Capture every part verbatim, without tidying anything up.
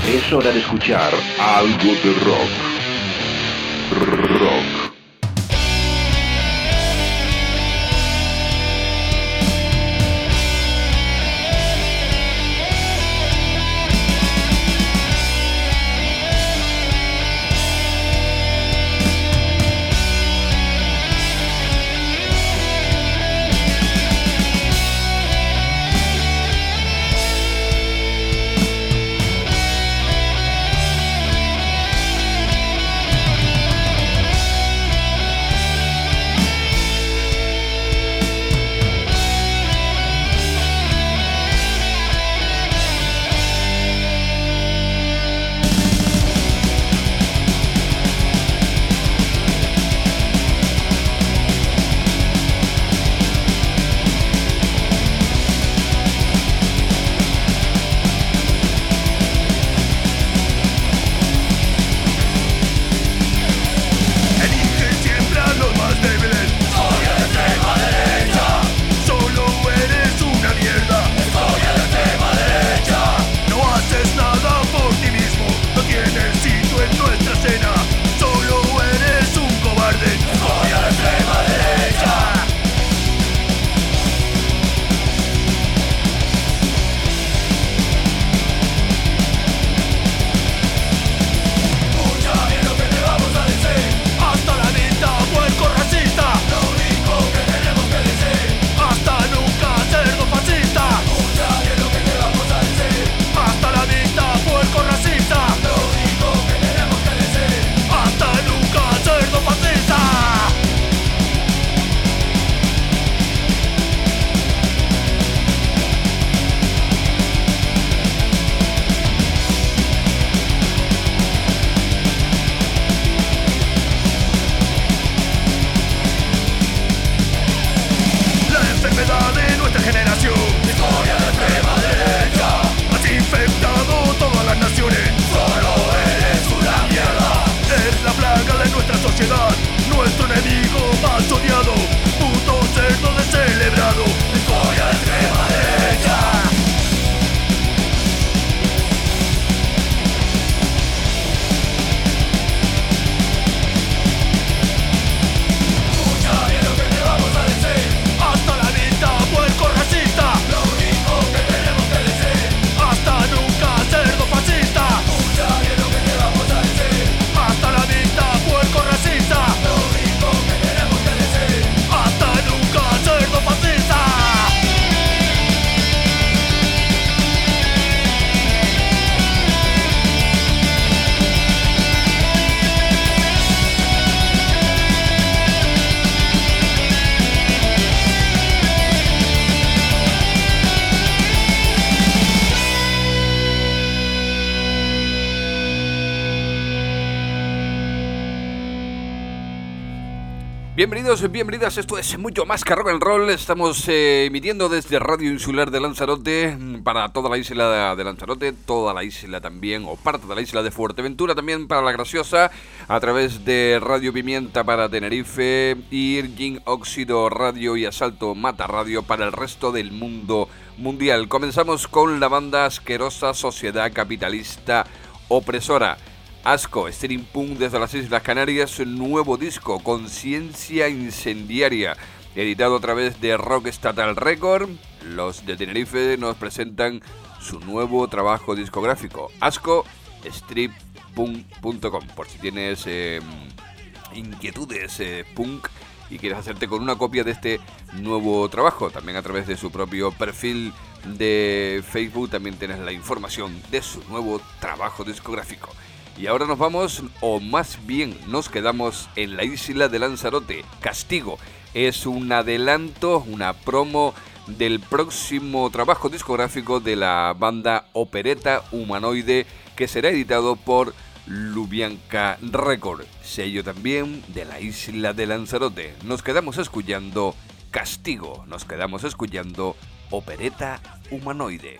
Es hora de escuchar algo de rock. Rock. Bienvenidos, bienvenidas, esto es mucho más que rock and roll. Estamos eh, emitiendo desde Radio Insular de Lanzarote para toda la isla de Lanzarote, toda la isla también, o parte de la isla de Fuerteventura, también para La Graciosa, a través de Radio Pimienta para Tenerife, Irgin Óxido Radio y Asalto Mata Radio para el resto del mundo mundial. Comenzamos con la banda asquerosa Sociedad Capitalista Opresora. Asco, Steering Punk desde las Islas Canarias, su nuevo disco, Conciencia Incendiaria, editado a través de Rock Estatal Record. Los de Tenerife nos presentan su nuevo trabajo discográfico, asco strip punk punto com, por si tienes eh, inquietudes eh, punk y quieres hacerte con una copia de este nuevo trabajo. También a través de su propio perfil de Facebook también tienes la información de su nuevo trabajo discográfico. Y ahora nos vamos, o más bien nos quedamos en la isla de Lanzarote. Castigo es un adelanto, una promo del próximo trabajo discográfico de la banda Opereta Humanoide, que será editado por Lubianca Record, sello también de la isla de Lanzarote. Nos quedamos escuchando Castigo, nos quedamos escuchando Opereta Humanoide.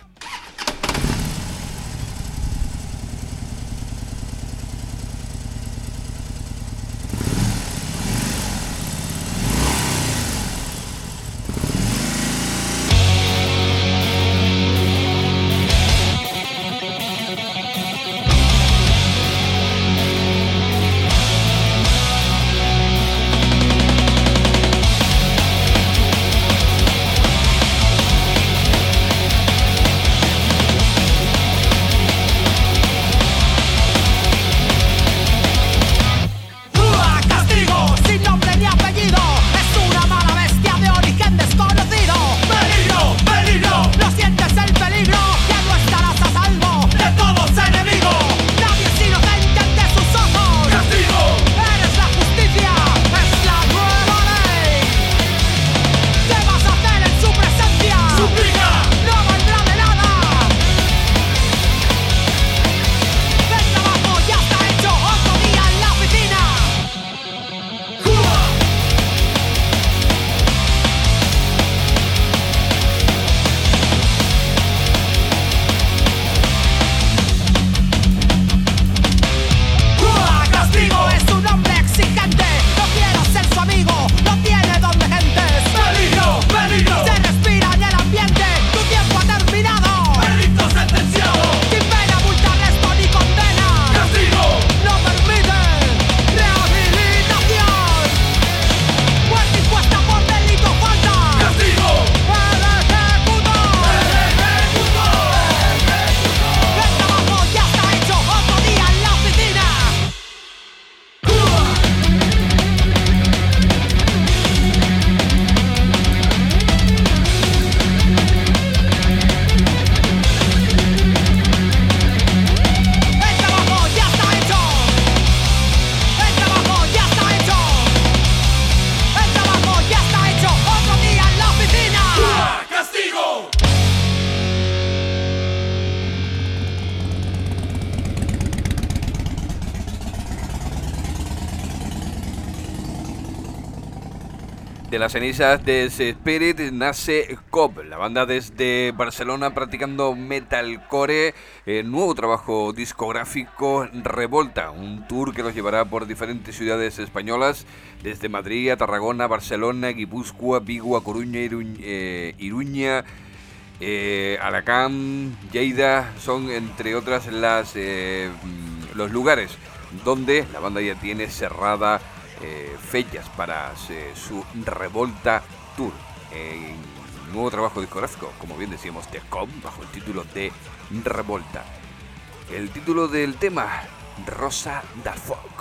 De las cenizas de Spirit nace Cobb, la banda desde Barcelona practicando metalcore, eh, nuevo trabajo discográfico Revolta, un tour que los llevará por diferentes ciudades españolas, desde Madrid a Tarragona, Barcelona, Guipúzcoa, Vigo, a Coruña, Iruña, eh, Iruña eh, Alacant, Lleida, son entre otras las eh, los lugares donde la banda ya tiene cerrada Eh, fechas para eh, su Revolta Tour, en eh, nuevo trabajo discográfico, como bien decíamos, de Cobb, bajo el título de Revolta. El título del tema, Rosa da Foc.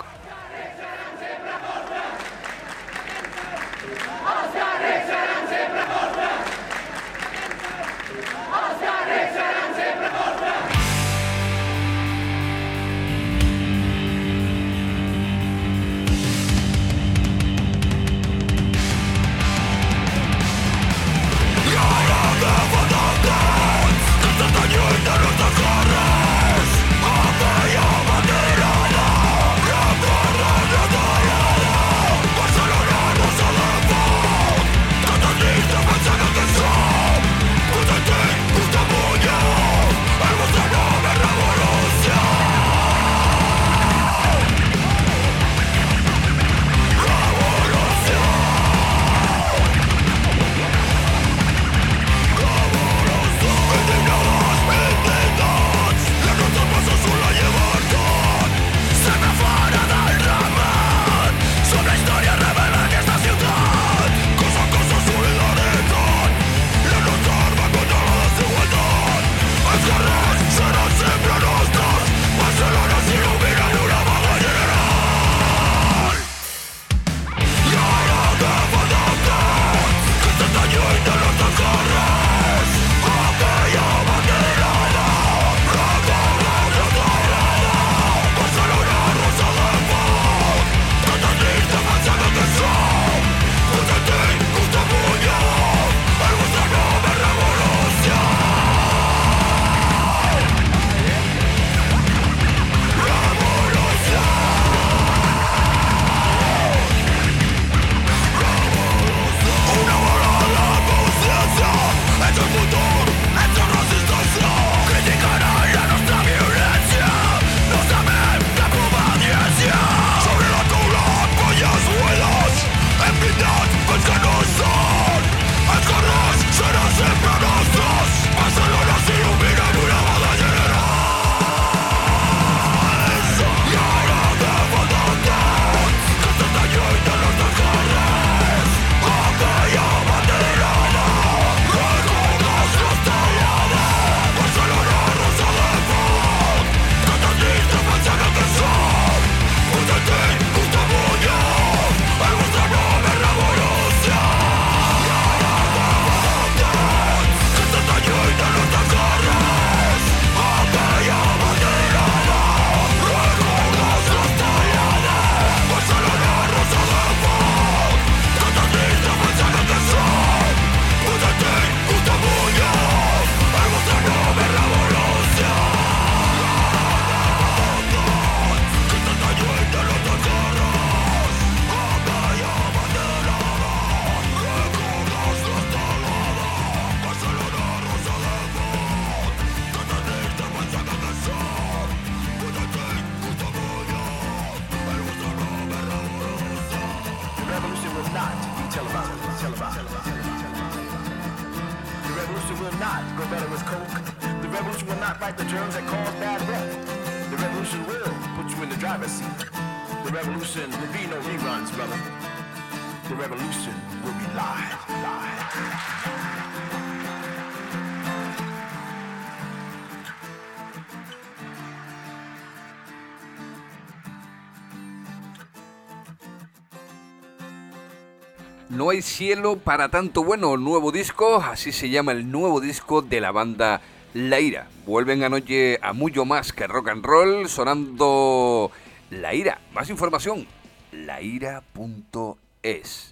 No hay cielo para tanto bueno, nuevo disco, así se llama el nuevo disco de la banda La Ira. Vuelven anoche a mucho más que rock and roll, sonando La Ira. Más información, la ira punto es.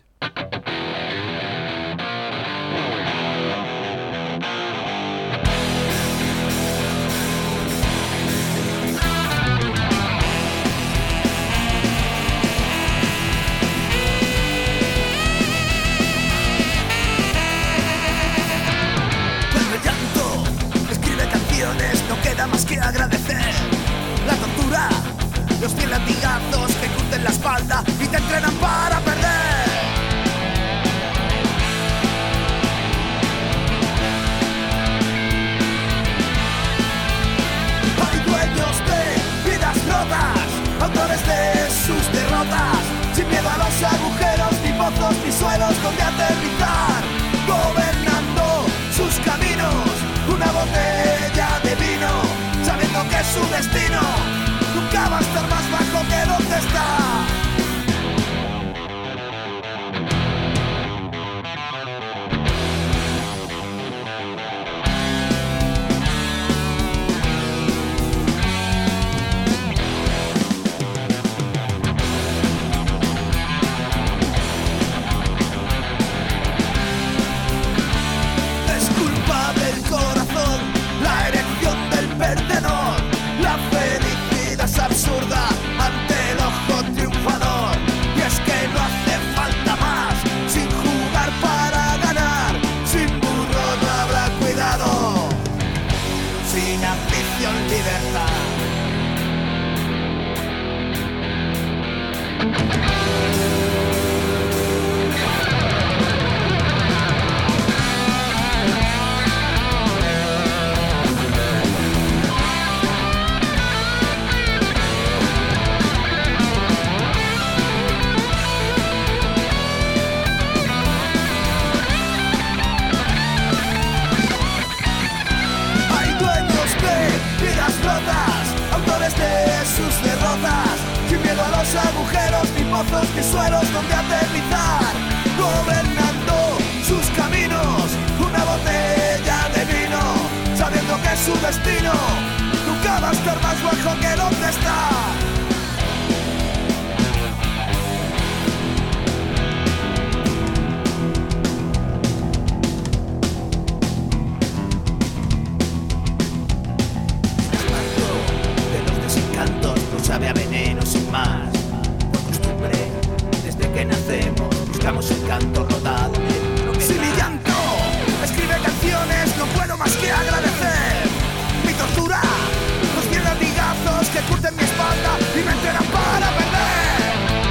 su destino nunca va a estar más bajo que donde está. Absurda ante el ojo triunfador, y es que no hace falta más, sin jugar para ganar, sin burro no habrá cuidado, sin ambición libertad. Sus derrotas, sin miedo a los agujeros ni pozos ni suelos donde aterrizar, gobernando sus caminos, una botella de vino, sabiendo que su destino nunca va a estar más bajo que donde está. Sabe a veneno sin más. Por costumbre, desde que nacemos, buscamos el canto rodado. Si mi llanto escribe canciones, no puedo más que agradecer. Mi tortura los diez latigazos que curten mi espalda y me entrenan para perder.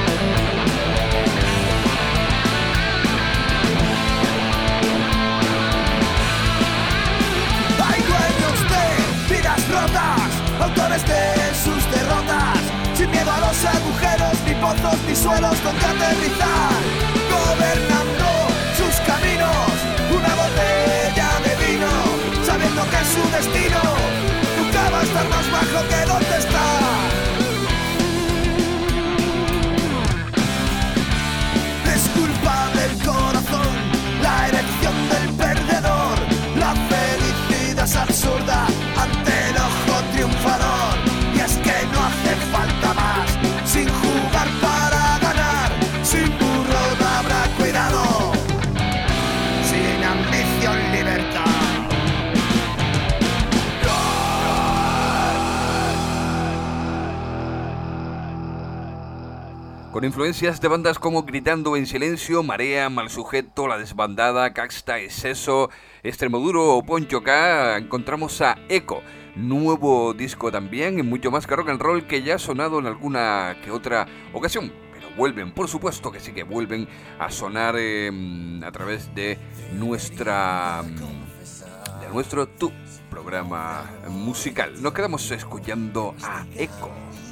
Hay dueños de vidas rotas, autores de sus derrotas, sin miedo a los agujeros, ni pozos, ni suelos donde aterrizar, gobernando sus caminos, una botella de vino, sabiendo que su destino nunca va a estar más bajo que donde está. Es culpa del corazón, la erección del perdedor, la felicidad es absurda ante el ojo triunfador, y es que no hace falta más, sin jugar para ganar, sin burro no habrá cuidado, sin ambición libertad. Con influencias de bandas como Gritando en Silencio, Marea, Mal Sujeto, La Desbandada, Caxta, Exceso, Extremoduro o Poncho K, encontramos a Eco. Nuevo disco también, y mucho más que rock and roll, que ya ha sonado en alguna que otra ocasión. Pero vuelven, por supuesto que sí que vuelven a sonar eh, a través de nuestra de nuestro tu programa musical. Nos quedamos escuchando a Eco.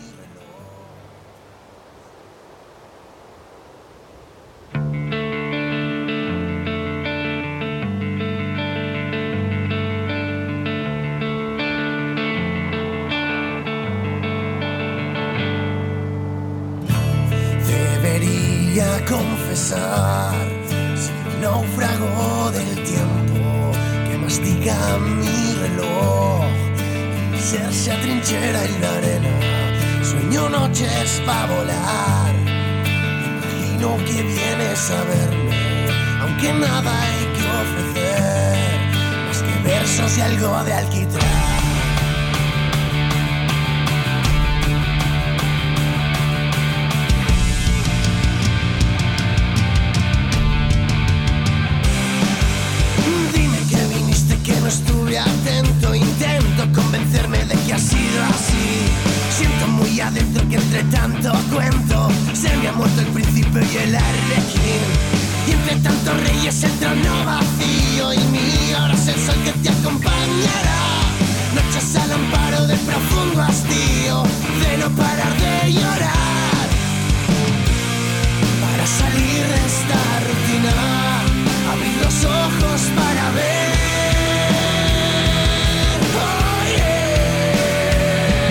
Confesar, soy el náufrago del tiempo que mastiga mi reloj. Mi ser se atrinchera en la arena, sueño noches pa' volar. Imagino que vienes a verme, aunque nada hay que ofrecer, más que versos y algo de alquitrán. Estuve atento, intento convencerme de que ha sido así. Siento muy adentro que entre tanto cuento se me ha muerto el principio y el arlequín. Y entre tantos reyes el trono vacío, y mi hora es el sol que te acompañará. Noches al amparo del profundo hastío, de no parar de llorar. Para salir de esta rutina, abrir los ojos para ver. Oh, yeah.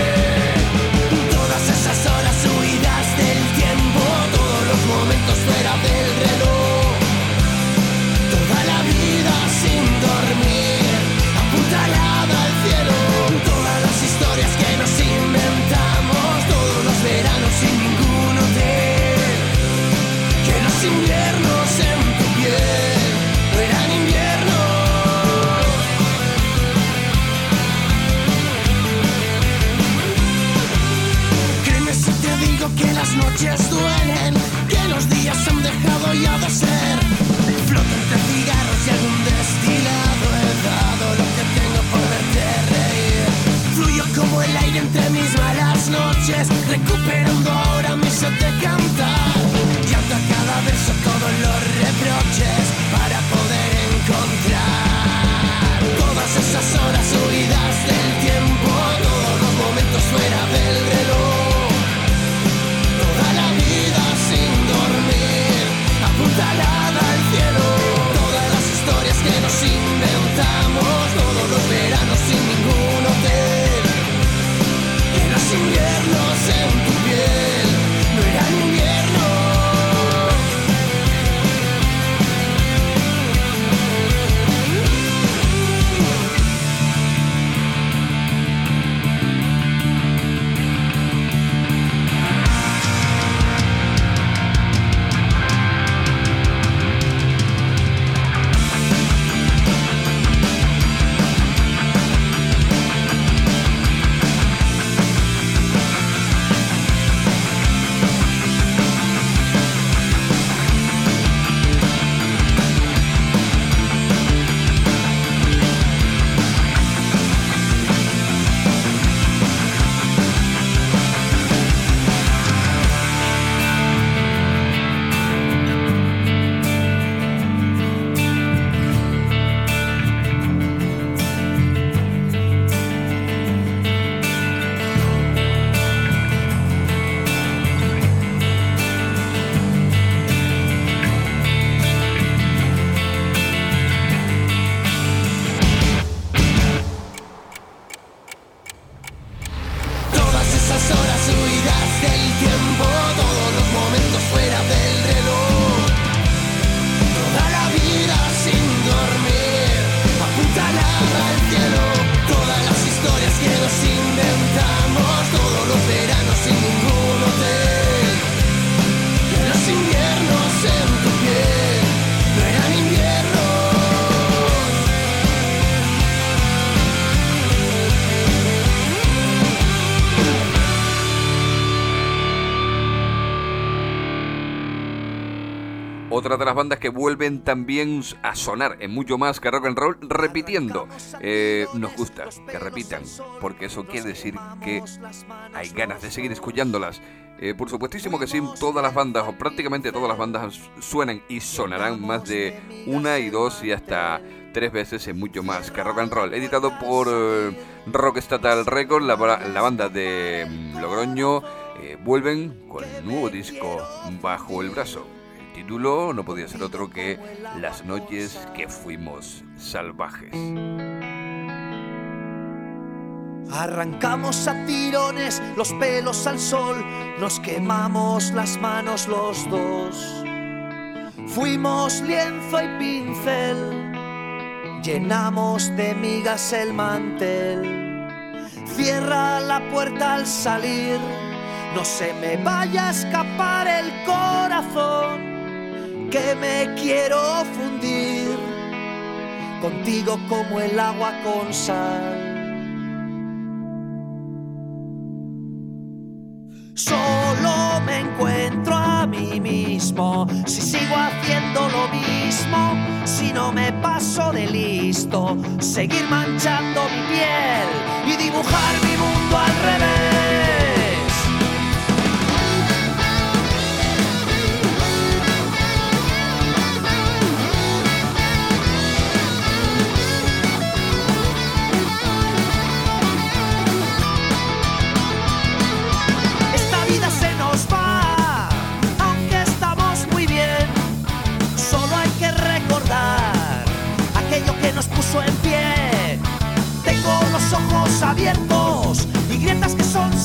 las noches duelen, que los días han dejado ya de ser. Floto entre cigarros y algún destilado, he dado lo que tengo por verte reír. Fluyo como el aire entre mis malas noches, recuperando ahora mi sed de cantar. Llanto a cada verso todos los reproches para poder encontrar todas esas horas huidas del tiempo, todos los momentos fuera del reloj, toda la vida sin dormir, apuntalada al cielo, todas las historias que nos inventamos, todos los veranos sin ningún hotel, y los inviernos en tu piel no eran invierno. Otra de las bandas que vuelven también a sonar en mucho más que rock and roll, repitiendo. Eh, nos gusta que repitan, porque eso quiere decir que hay ganas de seguir escuchándolas. Eh, por supuestísimo que sí, todas las bandas, o prácticamente todas las bandas, suenan y sonarán más de una y dos y hasta tres veces en mucho más que rock and roll. Editado por eh, Rock Estatal Records, la, la banda de mm, Logroño, eh, vuelven con un nuevo disco bajo el brazo. El título no podía ser otro que Las noches que fuimos salvajes. Arrancamos a tirones los pelos al sol, nos quemamos las manos los dos. Fuimos lienzo y pincel, llenamos de migas el mantel. Cierra la puerta al salir, no se me vaya a escapar el corazón, que me quiero fundir contigo como el agua con sal. Solo me encuentro a mí mismo si sigo haciendo lo mismo, si no me paso de listo, seguir manchando mi piel y dibujar mi mundo al revés. Puso en pie, tengo los ojos abiertos y grietas que son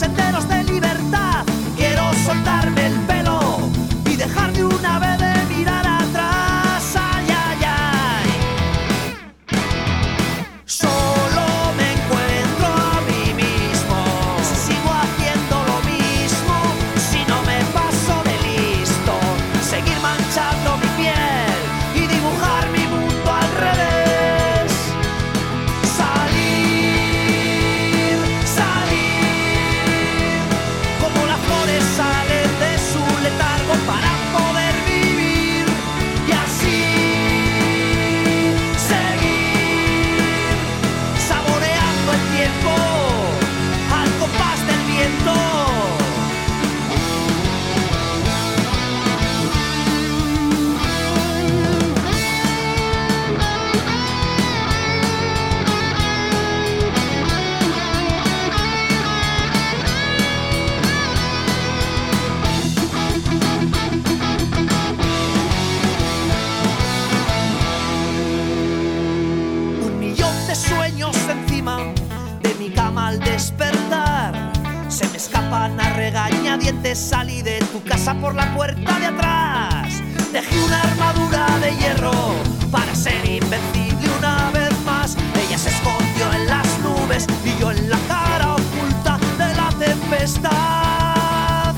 pan a regañadientes, salí de tu casa por la puerta de atrás. Dejé una armadura de hierro para ser invencible una vez más. Ella se escondió en las nubes y yo en la cara oculta de la tempestad.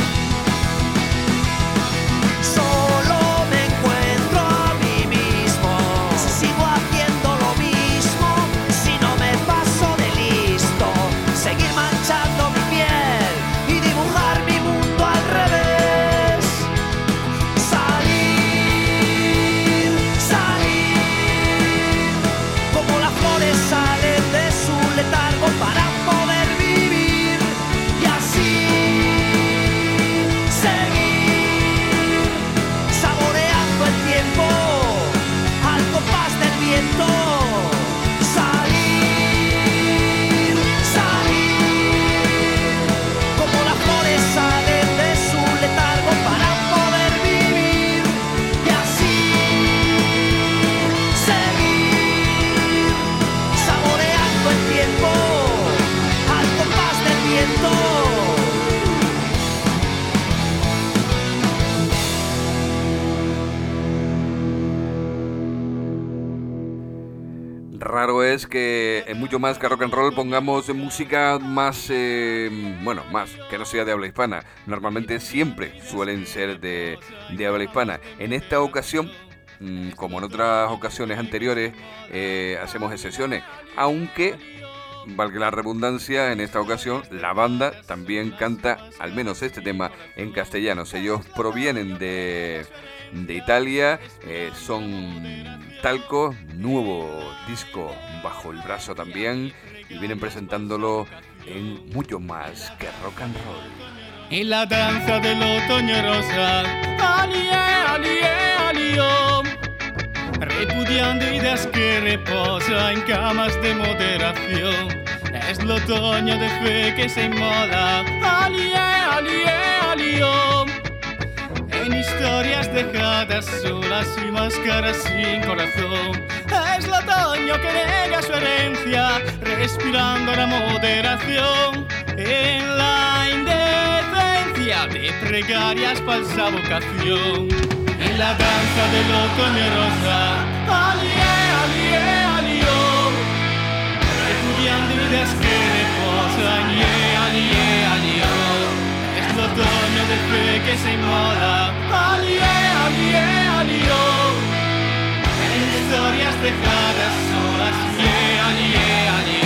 Solo me encuentro a mí mismo si sigo haciendo lo mismo, si no me paso de listo, seguir manchando mi piel y dibujar mi mundo al revés. Salir, salir, como las flores salen de su letargo para poder vivir y así seguir, saboreando el tiempo al compás del viento. Salir, salir, como las flores salen de su letargo para poder vivir y así seguir, saboreando el tiempo al compás del viento. Raro es que en mucho más que rock and roll pongamos música más, eh, bueno, más, que no sea de habla hispana. Normalmente siempre suelen ser de, de habla hispana. En esta ocasión, mm, como en otras ocasiones anteriores, eh, hacemos excepciones. Aunque, valga la redundancia, en esta ocasión la banda también canta al menos este tema en castellano. Ellos provienen de... de Italia, eh, son Talco, nuevo disco bajo el brazo también, y vienen presentándolo en mucho más que rock and roll. En la danza del otoño rosa, alie, alie, alio, repudiando ideas que reposan en camas de moderación. Es el otoño de fe que se inmola, alie, alie, alio, en historias dejadas solas y máscaras sin corazón. Es el otoño que nega su herencia, respirando la moderación. En la indecencia de pregarias falsa vocación. En la danza del otoño rosa, alie, alie, alio, repudiando ideas que reposan, ye, alie, alio. Es el otoño de fe que se inmola, alie, alie, alio, en historias dejadas solas, ye, alie, alio.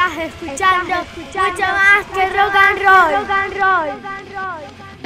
Estás escuchando, mucho más que rock and roll. Rock and roll. Rock and roll.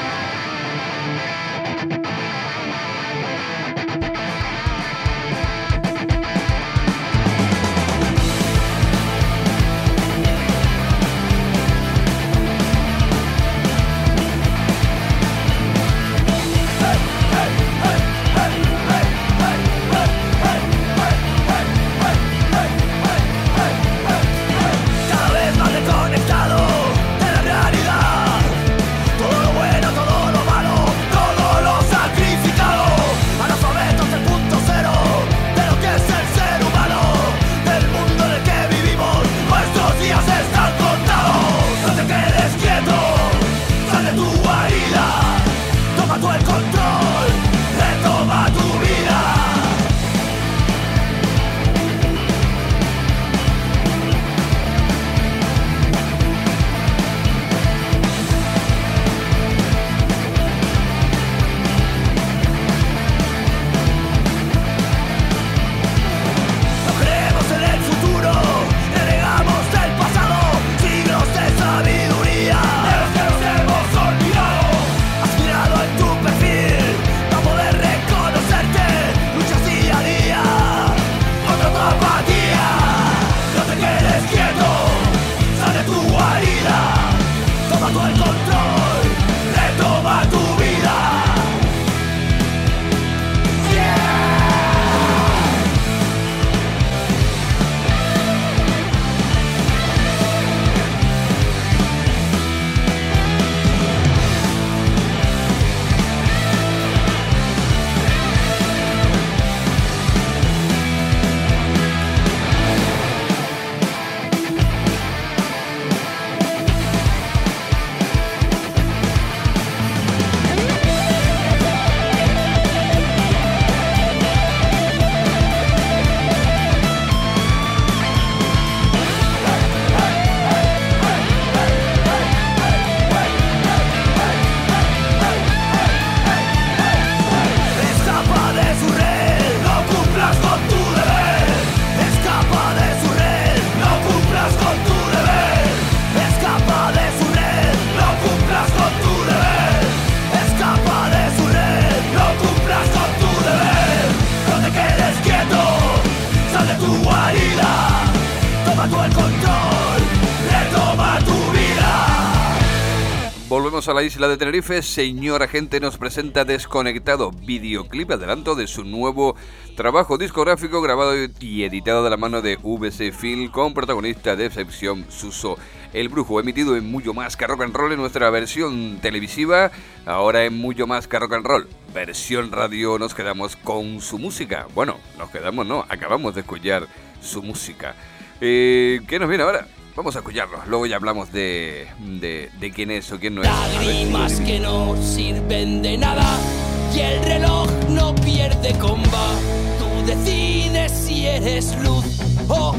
Volvemos a la isla de Tenerife. Señora Gente nos presenta Desconectado, videoclip adelanto de su nuevo trabajo discográfico grabado y editado de la mano de V C Film, con protagonista de excepción Suso el Brujo, emitido en Mucho Más que Rock and Roll en nuestra versión televisiva. Ahora en Mucho Más que Rock and Roll versión radio nos quedamos con su música. Bueno, nos quedamos no, acabamos de escuchar su música. Eh, ¿Qué nos viene ahora? Vamos a escucharlo, luego ya hablamos de, de, de quién es o quién no es. Lágrimas que no sirven de nada y el reloj no pierde comba. Tú decides si eres luz o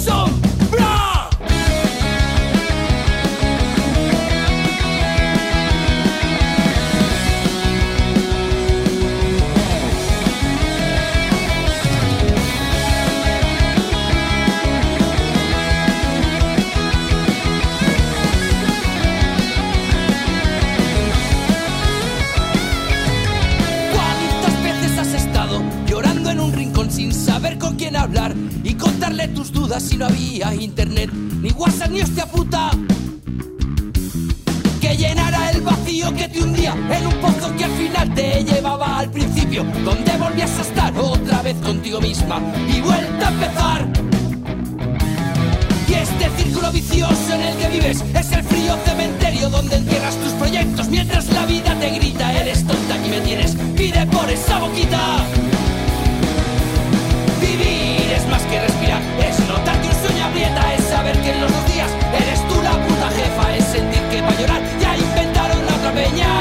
sombra. Sin saber con quién hablar y contarle tus dudas si no había internet, ni WhatsApp ni hostia puta que llenara el vacío que te hundía en un pozo que al final te llevaba al principio, donde volvías a estar otra vez contigo misma y vuelta a empezar. Y este círculo vicioso en el que vives es el frío cementerio donde entierras tus proyectos mientras la vida te grita: eres tonta, aquí me tienes, pide por esa boquita. Vivir es más que respirar, es notar que un sueño aprieta, es saber que en los dos días eres tú la puta jefa, es sentir que para llorar ya inventaron la otra peña.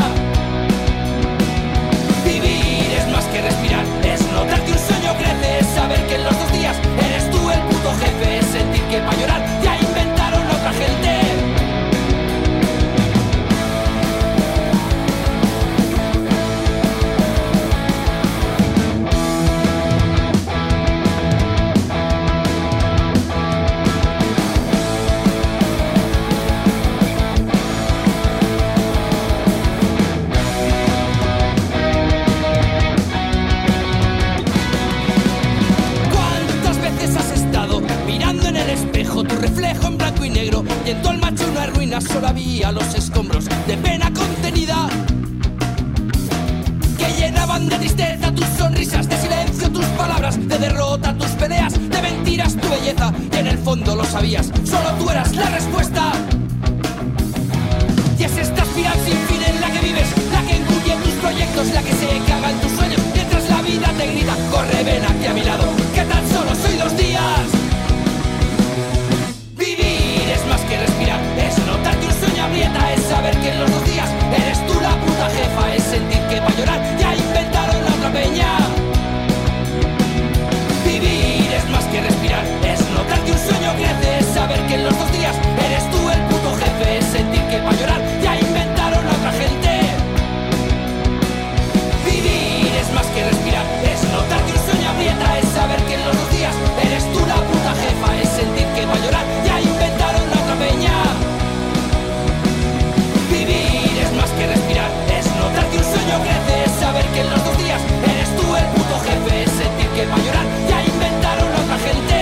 Vivir es más que respirar, es notar que un sueño crece, es saber que en los dos días eres tú el puto jefe, es sentir que para llorar ya inventaron la otra gente. espejo en blanco y negro, y en todo el macho una ruina, solo había los escombros de pena contenida que llenaban de tristeza tus sonrisas, de silencio tus palabras, de derrota tus peleas, de mentiras tu belleza, y en el fondo lo sabías, solo tú eras la respuesta. Y es esta espiral sin fin en la que vives, la que engulle tus proyectos, la que se caga en tus sueños, mientras la vida te grita, corre, ven aquí a mi lado, que tan solo soy dos días. Vivir es más que respirar, es notar que un sueño aprieta, es saber que en los dos días eres tú la puta jefa, es sentir que para llorar ya inventaron la otra peña. Vivir es más que respirar, es notar que un sueño crece, es saber que en los dos días eres tú el puto jefe, es sentir que para llorar ya inventaron a otra gente. Vivir es más que respirar, es notar que un sueño aprieta, es saber que en los dos días eres tú la puta jefa, es sentir que para llorar ya inventaron a otra peña. Vivir es más que respirar, es notar que un sueño crece, es saber que en los dos días eres tú el puto jefe, es sentir que para llorar ya inventaron a otra gente.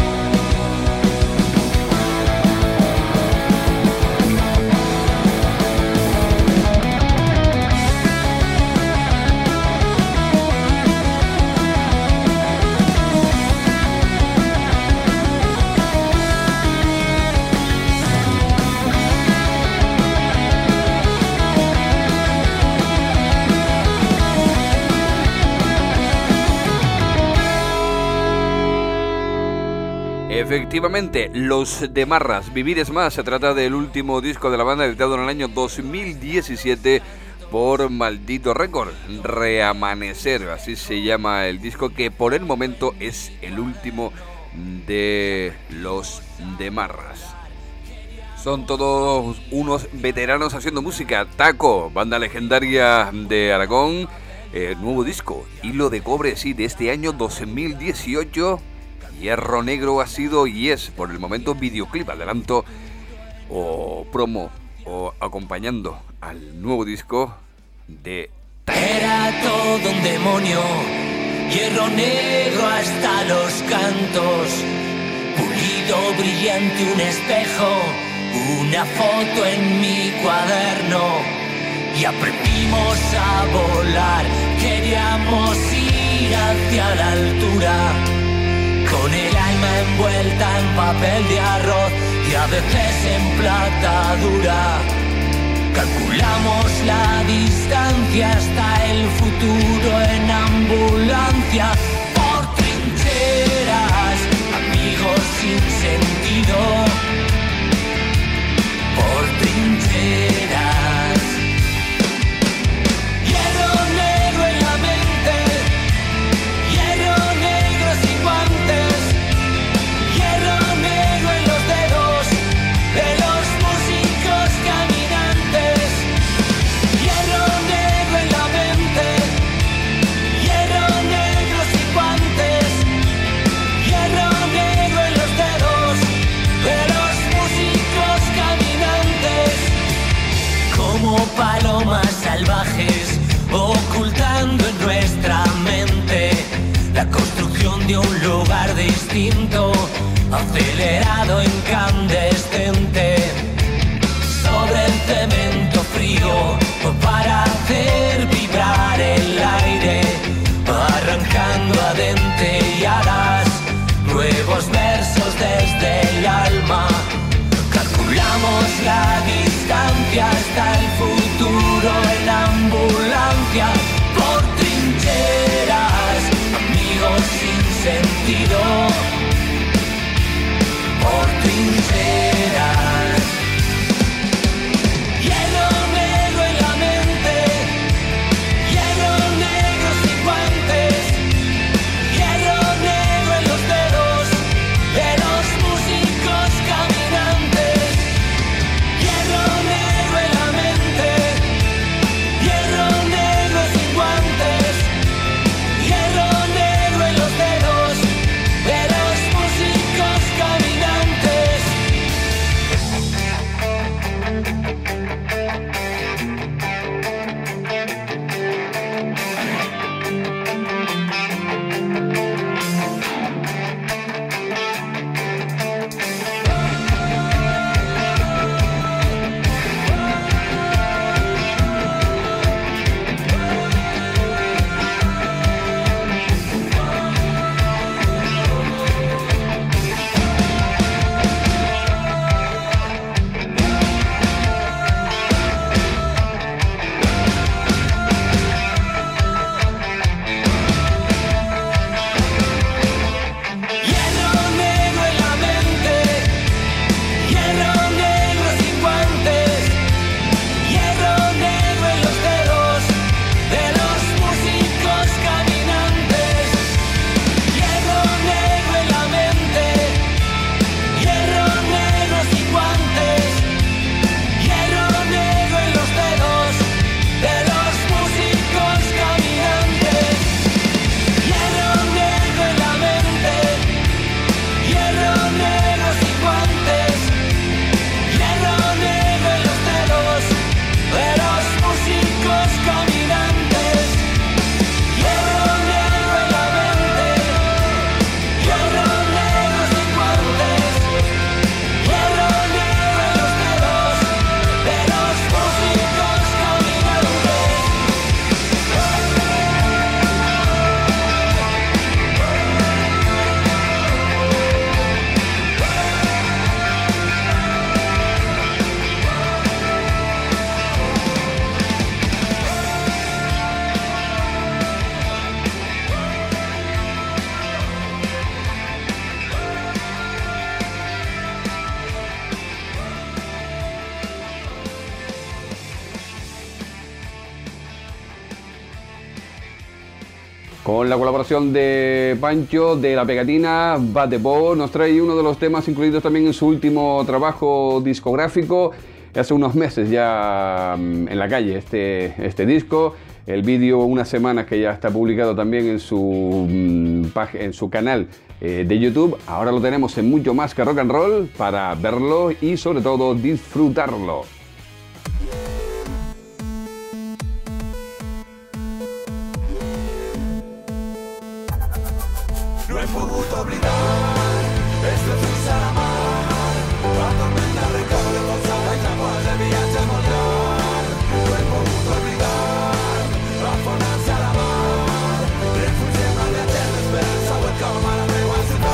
Efectivamente, Los Demarras, Vivir es más, se trata del último disco de la banda editado en el año dos mil diecisiete por Maldito Record, Reamanecer, así se llama el disco, que por el momento es el último de Los Demarras. Son todos unos veteranos haciendo música. Taco, banda legendaria de Aragón, eh, nuevo disco, Hilo de Cobre, sí, de este año dos mil dieciocho. Hierro Negro ha sido y es por el momento videoclip, adelanto o promo o acompañando al nuevo disco de Taco. Era todo un demonio, hierro negro hasta los cantos, pulido brillante un espejo, una foto en mi cuaderno, y aprendimos a volar, queríamos ir hacia la altura, con el alma envuelta en papel de arroz y a veces en plata dura. Calculamos la distancia hasta el futuro en ambulancia, por trincheras, amigos sin sentido, por trincheras. Hierro negro en la mente, hierro negro sin guantes, hierro negro en los dedos de los músicos caminantes, hierro negro en la mente, hierro negro sin guantes, hierro negro en los dedos de los músicos caminantes, como palomas salvajes ocultando en nuestra mente la construcción de un lugar distinto, acelerado, incandescente, sobre el cemento frío para hacer vibrar el aire, arrancando a dente y alas nuevos versos desde el alma. Calculamos la distancia hasta el futuro en ambulancia, por trincheras, amigos sin sentido, por trincheras. Con la colaboración de Pancho de La Pegatina, Bad the Bo, nos trae uno de los temas incluidos también en su último trabajo discográfico. Hace unos meses ya en la calle este, este disco. El vídeo, unas semanas que ya está publicado también en su, en su canal eh, de YouTube. Ahora lo tenemos en Mucho Más que Rock and Roll para verlo y sobre todo disfrutarlo. No he potuto oblidar, este sense amar, la tormenta recorre posada i través de viatge molt llarg. No he potuto oblidar, afonar-se a la mar, refugiem a l'etern esperança, welcome a la meua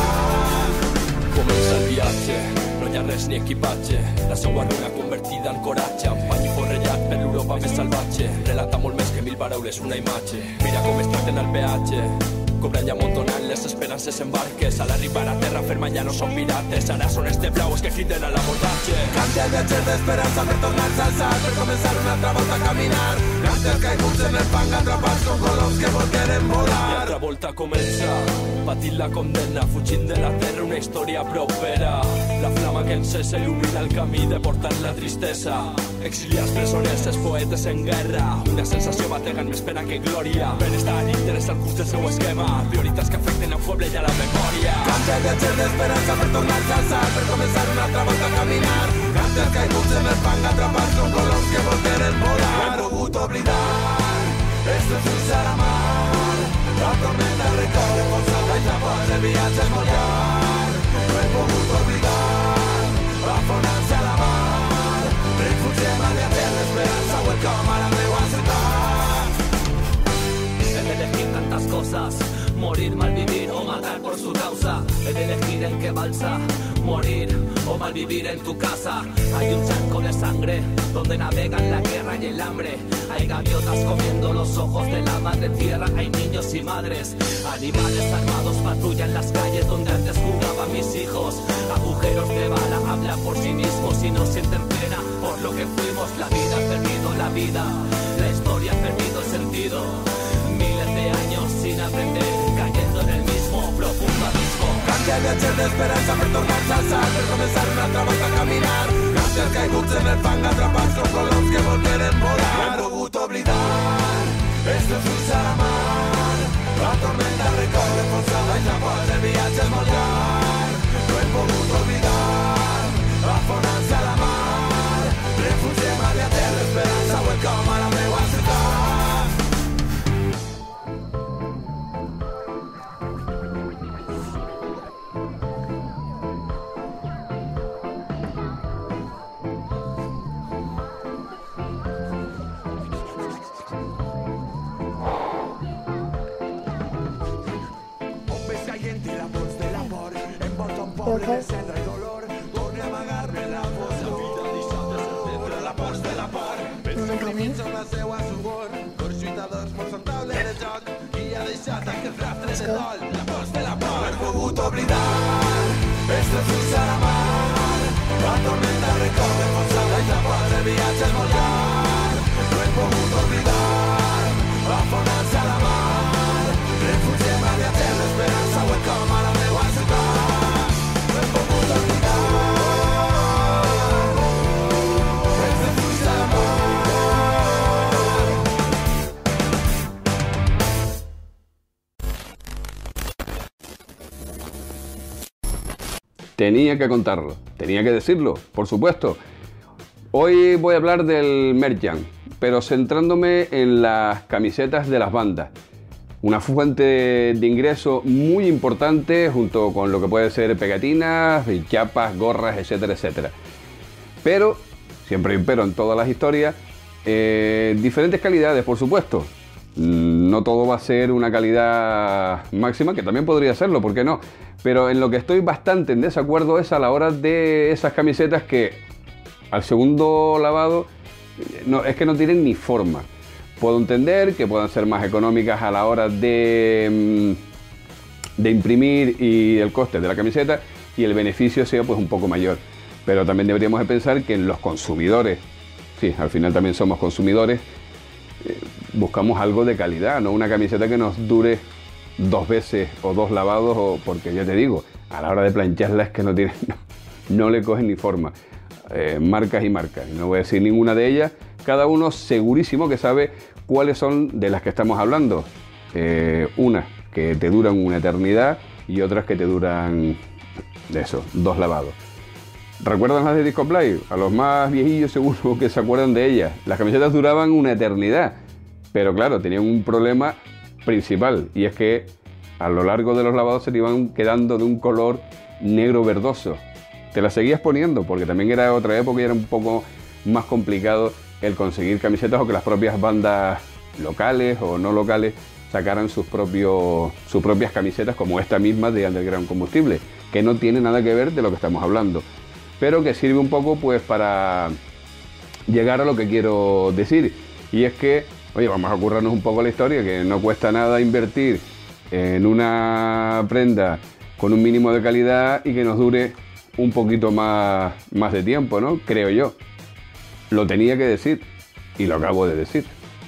ciutat. Comença el viatge, no hi ha res ni equipatge, la seua runa convertida en coratge, empany i forrellat per l'Europa més salvatge, relata molt més que mil paraules una imatge, mira com es tracten al peatge, cobrant i amontonant les esperances en barques, a l'arribar a terra ferma ja no són pirates, ara són este blaus que criden a l'abordatge. Canta el viatger d'esperança per tornar-se a alçar, per començar una altra volta a caminar, canta els caiguts en el fang atrapats com coloms que volgueren volar. I altra volta comença, patint la condemna, fugint de la terra, una història propera, la flama que encesa il·lumina el camí de portar la tristesa, exiliats presoners, els poetes en guerra, una sensació bategant més pena que glòria, per estar interès al curs del seu esquema, prioritats que afecten al poble i a la memòria. Canta el viatger d'esperança per tornar-se a alçar, per començar una altra volta a caminar, canta els caiguts en el fang atrapats com coloms que volgueren volar. No he pogut oblidar, esto es un ser a mar, la tormenta recorre forçada i través de viatge molt llarg. No he pogut oblidar, afonar-se a la mar, refugiem a l'etern esperança, welcome a la meua ciutat. He de elegir tantas cosas, morir, malvivir o matar por su causa. He de elegir en qué balsa, morir o malvivir en tu casa. Hay un charco de sangre donde navegan la guerra y el hambre. Hay gaviotas comiendo los ojos de la madre tierra. Hay niños y madres, animales armados patrullan las calles donde antes jugaban mis hijos. Agujeros de bala hablan por sí mismos y no sienten pena por lo que fuimos. La vida ha perdido la vida, la historia ha perdido el sentido. Miles de años sin aprender, cayendo en el mismo profundo abismo. Canta el viatger d'esperança per tornar-se a alçar, per començar una altra volta a caminar, canta els caiguts en el fang atrapats com coloms que volgueren volar. No he pogut oblidar, esto es un ser a mar, la tormenta recorre forçada i través de viatge molt llarg. No he pogut oblidar, afonar-se a la mar, refugiem a l'etern esperança, welcome a la meua ciutat. Okay. Esto es un ser a mar, la tormenta recorre forçada i través de viatge molt llarg. No he pogut oblidar, afonar-se a la mar, refugiem a l'etern esperança, welcome a la meua ciutat. No he pogut oblidar, esto es un ser a mar. Tenía que contarlo, tenía que decirlo, por supuesto. Hoy voy a hablar del merchan, pero centrándome en las camisetas de las bandas. Una fuente de ingreso muy importante junto con lo que puede ser pegatinas, chapas, gorras, etcétera, etcétera. Pero, siempre hay un pero en todas las historias, eh, diferentes calidades, por supuesto. No todo va a ser una calidad máxima, que también podría serlo, ¿por qué no? Pero en lo que estoy bastante en desacuerdo es a la hora de esas camisetas que al segundo lavado no, es que no tienen ni forma. Puedo entender que puedan ser más económicas a la hora de, de imprimir y el coste de la camiseta y el beneficio sea pues un poco mayor. Pero también deberíamos de pensar que en los consumidores, sí, al final también somos consumidores, eh, buscamos algo de calidad, no una camiseta que nos dure dos veces o dos lavados, o porque ya te digo, a la hora de plancharla es que no tiene, no, no le cogen ni forma. Eh, marcas y marcas, no voy a decir ninguna de ellas, cada uno segurísimo que sabe cuáles son de las que estamos hablando. Eh, unas que te duran una eternidad y otras que te duran, de eso, dos lavados. ¿Recuerdan las de Discoplay? A los más viejillos seguro que se acuerdan de ellas. Las camisetas duraban una eternidad, pero claro, tenían un problema principal, y es que a lo largo de los lavados se te iban quedando de un color negro verdoso. Te las seguías poniendo porque también era otra época y era un poco más complicado el conseguir camisetas, o que las propias bandas locales o no locales sacaran sus, propios, sus propias camisetas, como esta misma de Underground Combustible, que no tiene nada que ver de lo que estamos hablando, pero que sirve un poco pues para llegar a lo que quiero decir, y es que, oye, vamos a currarnos un poco la historia, que no cuesta nada invertir en una prenda con un mínimo de calidad y que nos dure un poquito más, más de tiempo, ¿no? Creo yo. Lo tenía que decir y lo acabo de decir.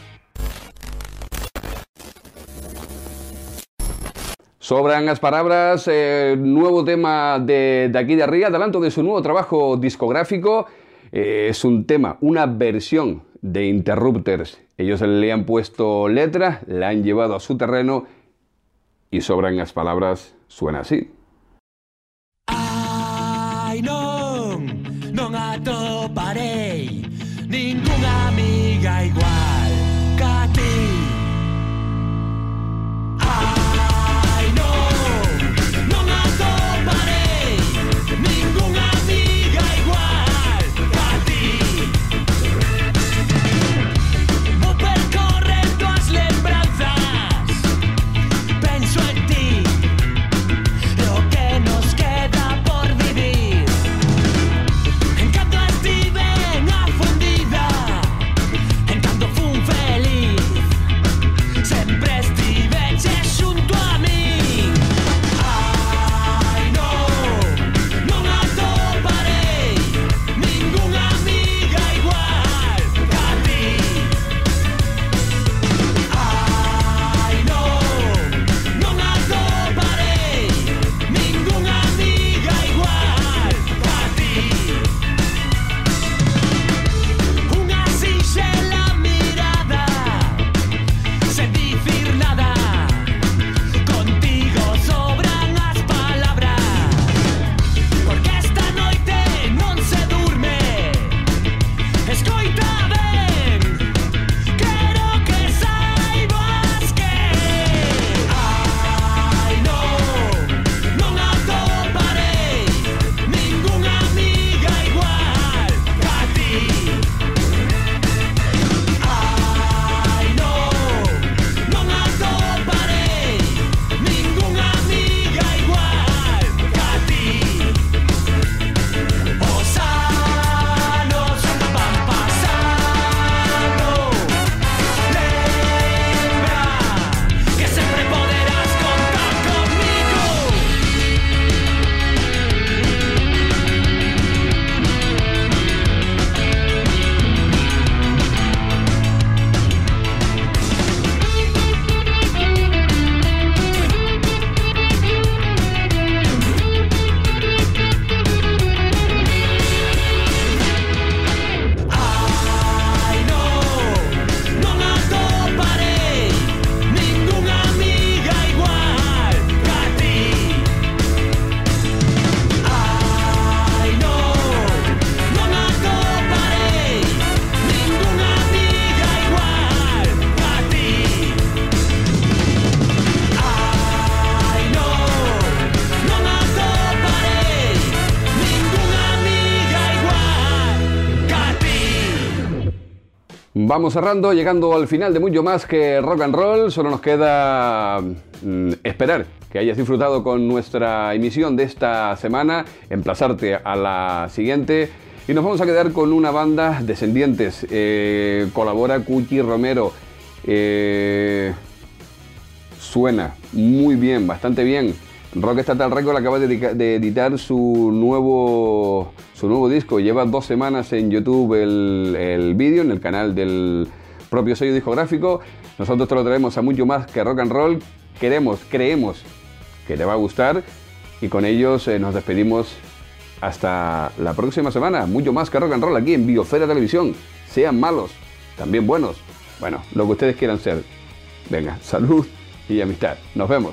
Sobran las palabras, eh, nuevo tema de, de aquí de arriba, adelanto de su nuevo trabajo discográfico. Eh, es un tema, una versión de Interrupters. Ellos le han puesto letras, la han llevado a su terreno y sobran las palabras, suena así. Ai non, non atoparei ningunha amiga igual que a ti. Ai non, non atoparei ningunha amiga igual que a ti. Vou percorrendo as lembranzas, penso en ti, lo que nos queda por vivir. En canto estive afundida, en canto fun feliz, sempre estiveche xunto a mí. Ai non, non atoparei ningunha amiga igual que a ti. Ai non, non atoparei ningunha amiga igual que a ti. Unha sinxela mirada, sen dicir nada, contigo sobran as palabras, porque esta noite non se durme. Escoita ben, quero que saibas que ai non, non atoparei ningunha amiga igual que a ti. Ai non, non atoparei ningunha amiga igual que a ti. Os anos van pasando, lembra que sempre poderás contar conmigo. Ai non, non atoparei ningunha amiga igual que a ti. Ai non, non atoparei ningunha amiga igual que a ti. Ai non, non atoparei ningunha amiga igual que a ti. Vamos cerrando, llegando al final de mucho más que rock and roll. Solo nos queda mm, esperar que hayas disfrutado con nuestra emisión de esta semana, emplazarte a la siguiente, y nos vamos a quedar con una banda, Descendientes. Eh, colabora Cuchi Romero. Eh, suena muy bien, bastante bien. Rock Estatal Record acaba de, de editar su nuevo, su nuevo disco. Lleva dos semanas en YouTube el, el vídeo, en el canal del propio sello discográfico. Nosotros te lo traemos a mucho más que rock and roll. queremos, creemos que te va a gustar y con ellos eh, nos despedimos hasta la próxima semana. Mucho más que rock and roll aquí en Biosfera Televisión. Sean malos, también buenos, bueno, lo que ustedes quieran ser. Venga, salud y amistad. Nos vemos.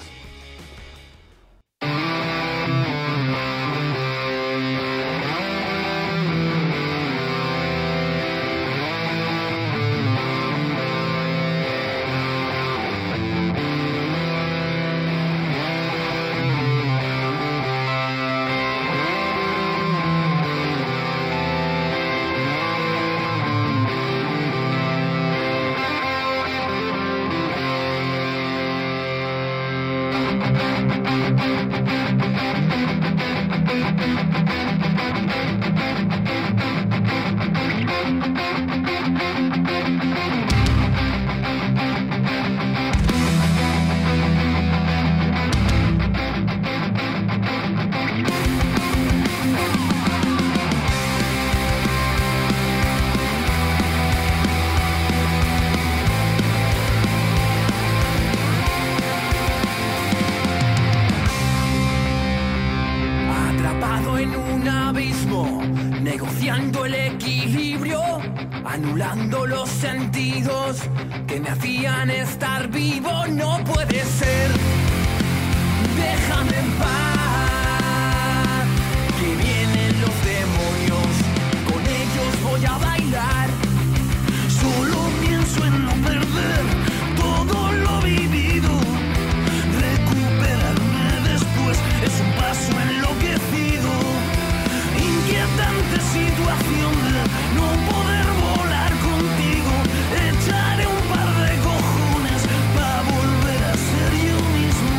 Negociando el equilibrio, anulando los sentidos que me hacían estar vivo. No puede ser, déjame en paz, que vienen los demonios, con ellos voy a bailar. Solo pienso en no perder todo lo vivido, recuperarme después es un paso enloquecido. Inquietante situación de no poder volar contigo. Echaré un par de cojones para volver a ser yo mismo.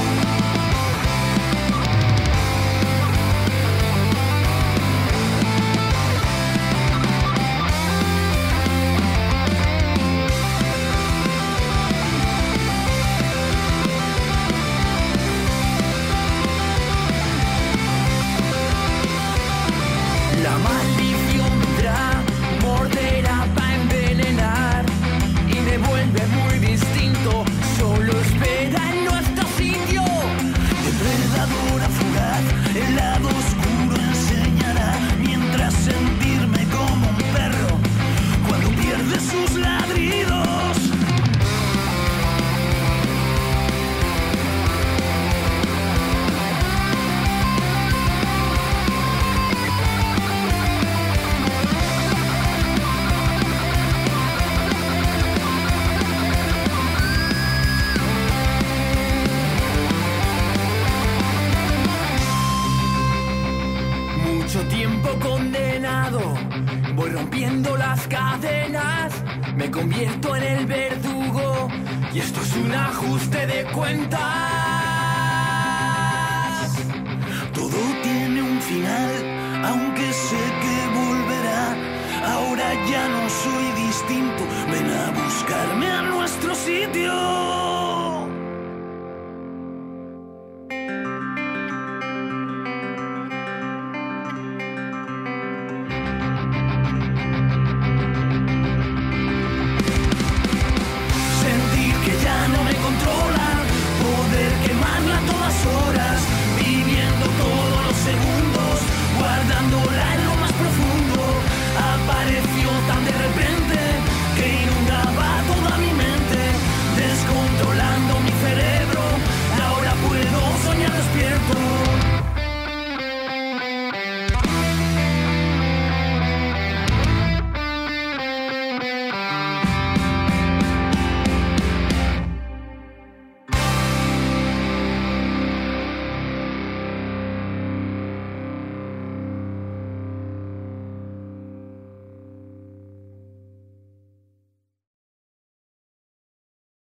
La maldición vendrá, morderá para envenenar y me vuelve muy distinto. Solo espera en nuestro sitio. Depredadora fugaz, el lado oscuro enseñará, mientras sentirme como un perro cuando pierde sus ladridos. Mucho tiempo condenado, voy rompiendo las cadenas, me convierto en el verdugo y esto es un ajuste de cuentas. Todo tiene un final, aunque sé que volverá. Ahora ya no soy distinto, ven a buscarme a nuestro sitio.